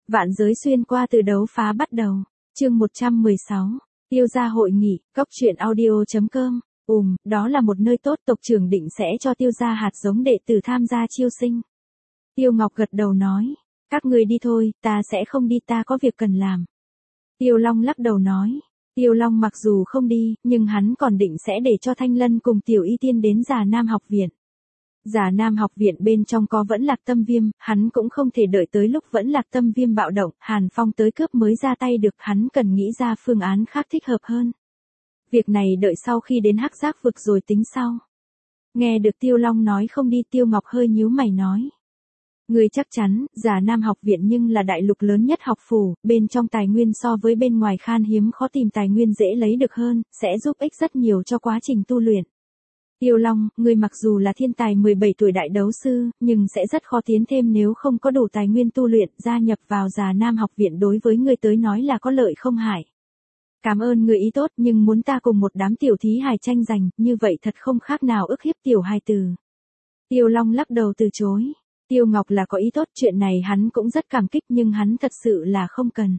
Vạn giới xuyên qua từ đấu phá bắt đầu. Chương 116. Tiêu gia hội nghị, cóc truyện audio.com. Đó là một nơi tốt, tộc trưởng định sẽ cho Tiêu gia hạt giống đệ tử tham gia chiêu sinh. Tiêu Ngọc gật đầu nói, các người đi thôi, ta sẽ không đi, ta có việc cần làm. Tiêu Long lắc đầu nói, Tiêu Long mặc dù không đi, nhưng hắn còn định sẽ để cho Thanh Lân cùng Tiểu Y Tiên đến Già Nam học viện. Già Nam học viện bên trong có Vẫn Lạc Tâm Viêm, hắn cũng không thể đợi tới lúc Vẫn Lạc Tâm Viêm bạo động, Hàn Phong tới cướp mới ra tay được, hắn cần nghĩ ra phương án khác thích hợp hơn. Việc này đợi sau khi đến Hắc Giác vực rồi tính sau. Nghe được Tiêu Long nói không đi, Tiêu Ngọc hơi nhíu mày nói. Người chắc chắn, Già Nam học viện nhưng là đại lục lớn nhất học phủ, bên trong tài nguyên so với bên ngoài khan hiếm, khó tìm tài nguyên dễ lấy được hơn, sẽ giúp ích rất nhiều cho quá trình tu luyện. Tiêu Long, người mặc dù là thiên tài 17 tuổi đại đấu sư, nhưng sẽ rất khó tiến thêm nếu không có đủ tài nguyên tu luyện, gia nhập vào Già Nam học viện đối với người tới nói là có lợi không hại. Cảm ơn người ý tốt, nhưng muốn ta cùng một đám tiểu thí hài tranh giành, như vậy thật không khác nào ức hiếp tiểu hài tử. Tiêu Long lắc đầu từ chối. Tiêu Ngọc là có ý tốt, chuyện này hắn cũng rất cảm kích, nhưng hắn thật sự là không cần.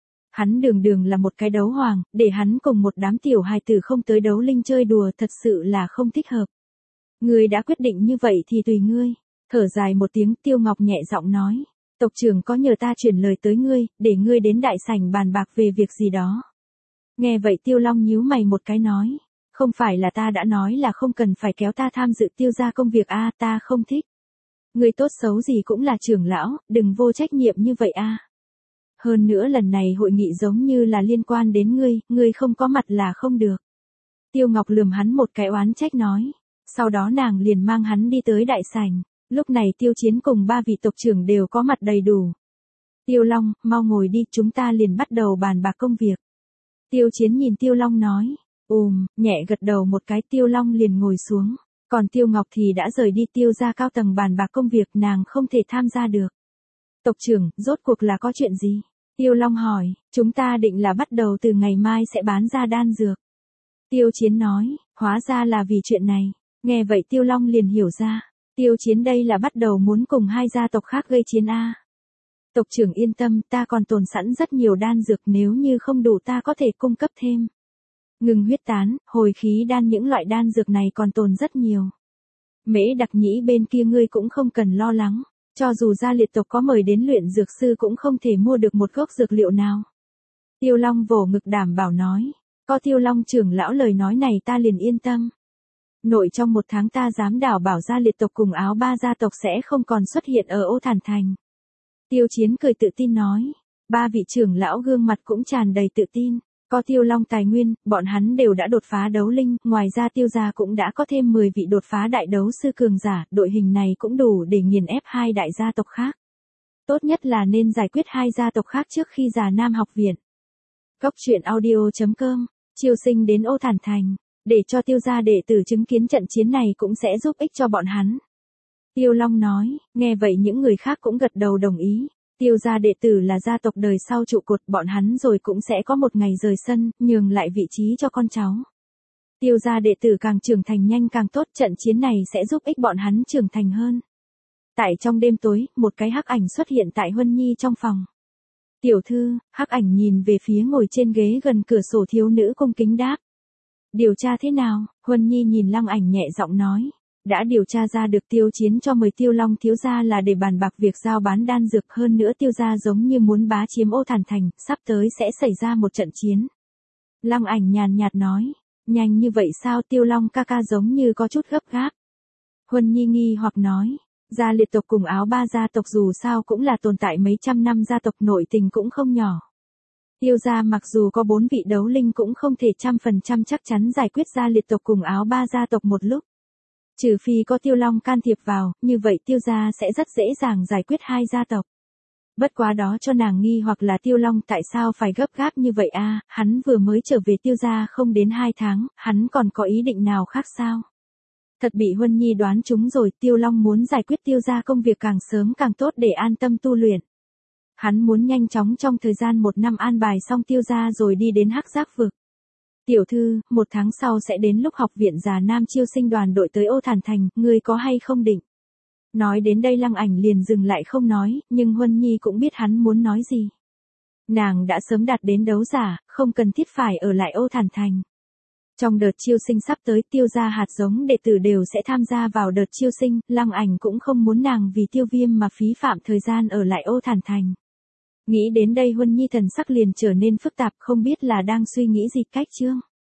Hắn đường là một cái đấu hoàng, để hắn cùng một đám tiểu hài tử không tới đấu linh chơi đùa thật sự là không thích hợp. Ngươi đã quyết định như vậy thì tùy ngươi. Thở dài một tiếng, Tiêu Ngọc nhẹ giọng nói. Tộc trưởng có nhờ ta truyền lời tới ngươi, để ngươi đến đại sảnh bàn bạc về việc gì đó. Nghe vậy Tiêu Long nhíu mày một cái nói. Không phải là ta đã nói là không cần phải kéo ta tham dự Tiêu gia công việc a, ta không thích. Ngươi tốt xấu gì cũng là trưởng lão, đừng vô trách nhiệm như vậy a. Hơn nữa lần này hội nghị giống như là liên quan đến ngươi không có mặt là không được. Tiêu Ngọc lườm hắn một cái oán trách nói. Sau đó nàng liền mang hắn đi tới đại sảnh. Lúc này Tiêu Chiến cùng 3 vị tộc trưởng đều có mặt đầy đủ. Tiêu Long, mau ngồi đi, chúng ta liền bắt đầu bàn bạc công việc. Tiêu Chiến nhìn Tiêu Long nói. Nhẹ gật đầu một cái, Tiêu Long liền ngồi xuống. Còn Tiêu Ngọc thì đã rời đi, Tiêu gia cao tầng bàn bạc công việc, nàng không thể tham gia được. Tộc trưởng, rốt cuộc là có chuyện gì? Tiêu Long hỏi, chúng ta định là bắt đầu từ ngày mai sẽ bán ra đan dược. Tiêu Chiến nói, hóa ra là vì chuyện này. Nghe vậy Tiêu Long liền hiểu ra. Tiêu Chiến đây là bắt đầu muốn cùng 2 gia tộc khác gây chiến a. Tộc trưởng yên tâm, ta còn tồn sẵn rất nhiều đan dược, nếu như không đủ ta có thể cung cấp thêm. Ngừng huyết tán, hồi khí đan, những loại đan dược này còn tồn rất nhiều. Mễ Đặc Nhĩ bên kia ngươi cũng không cần lo lắng. Cho dù gia liệt tộc có mời đến luyện dược sư cũng không thể mua được một gốc dược liệu nào. Tiêu Long vỗ ngực đảm bảo nói. Có Tiêu Long trưởng lão lời nói này ta liền yên tâm. Nội trong 1 tháng ta dám đảm bảo gia liệt tộc cùng Áo Ba gia tộc sẽ không còn xuất hiện ở Ô Thản Thành. Tiêu Chiến cười tự tin nói. 3 vị trưởng lão gương mặt cũng tràn đầy tự tin. Có Tiêu Long tài nguyên, bọn hắn đều đã đột phá đấu linh, ngoài ra Tiêu gia cũng đã có thêm 10 vị đột phá đại đấu sư cường giả, đội hình này cũng đủ để nghiền ép 2 đại gia tộc khác. Tốt nhất là nên giải quyết 2 gia tộc khác trước khi Già Nam học viện. Cóc truyện audio.com, chiêu sinh đến Ô Thản Thành, để cho Tiêu gia đệ tử chứng kiến trận chiến này cũng sẽ giúp ích cho bọn hắn. Tiêu Long nói, nghe vậy những người khác cũng gật đầu đồng ý. Tiêu gia đệ tử là gia tộc đời sau trụ cột, bọn hắn rồi cũng sẽ có một ngày rời sân, nhường lại vị trí cho con cháu. Tiêu gia đệ tử càng trưởng thành nhanh càng tốt, trận chiến này sẽ giúp ích bọn hắn trưởng thành hơn. Tại trong đêm tối, một cái hắc ảnh xuất hiện tại Huân Nhi trong phòng. Tiểu thư, hắc ảnh nhìn về phía ngồi trên ghế gần cửa sổ thiếu nữ cung kính đáp. Điều tra thế nào? Huân Nhi nhìn Lăng Ảnh nhẹ giọng nói. Đã điều tra ra được Tiêu Chiến cho mời Tiêu Long thiếu gia là để bàn bạc việc giao bán đan dược, hơn nữa Tiêu gia giống như muốn bá chiếm Ô Thản Thành, sắp tới sẽ xảy ra một trận chiến. Lăng Ảnh nhàn nhạt nói, nhanh như vậy sao? Tiêu Long ca ca giống như có chút gấp gáp. Huân Nhi nghi hoặc nói, gia liệt tộc cùng Áo Ba gia tộc dù sao cũng là tồn tại mấy trăm năm gia tộc, nội tình cũng không nhỏ. Tiêu gia mặc dù có 4 vị đấu linh cũng không thể 100% chắc chắn giải quyết gia liệt tộc cùng Áo Ba gia tộc một lúc. Trừ phi có Tiêu Long can thiệp vào, như vậy Tiêu gia sẽ rất dễ dàng giải quyết 2 gia tộc. Bất quá đó cho nàng nghi hoặc là Tiêu Long tại sao phải gấp gáp như vậy a? Hắn vừa mới trở về Tiêu gia không đến 2 tháng, hắn còn có ý định nào khác sao? Thật bị Huân Nhi đoán trúng rồi, Tiêu Long muốn giải quyết Tiêu gia công việc càng sớm càng tốt để an tâm tu luyện. Hắn muốn nhanh chóng trong thời gian 1 năm an bài xong Tiêu gia rồi đi đến Hắc Giác vực. Tiểu thư, 1 tháng sau sẽ đến lúc học viện Già Nam chiêu sinh đoàn đội tới Ô Thản Thành, ngươi có hay không định? Nói đến đây Lăng Ảnh liền dừng lại không nói, nhưng Huân Nhi cũng biết hắn muốn nói gì. Nàng đã sớm đạt đến đấu giả, không cần thiết phải ở lại Ô Thản Thành. Trong đợt chiêu sinh sắp tới Tiêu gia hạt giống đệ tử đều sẽ tham gia vào đợt chiêu sinh, Lăng Ảnh cũng không muốn nàng vì Tiêu Viêm mà phí phạm thời gian ở lại Ô Thản Thành. Nghĩ đến đây Huân Nhi thần sắc liền trở nên phức tạp, không biết là đang suy nghĩ gì cách chương.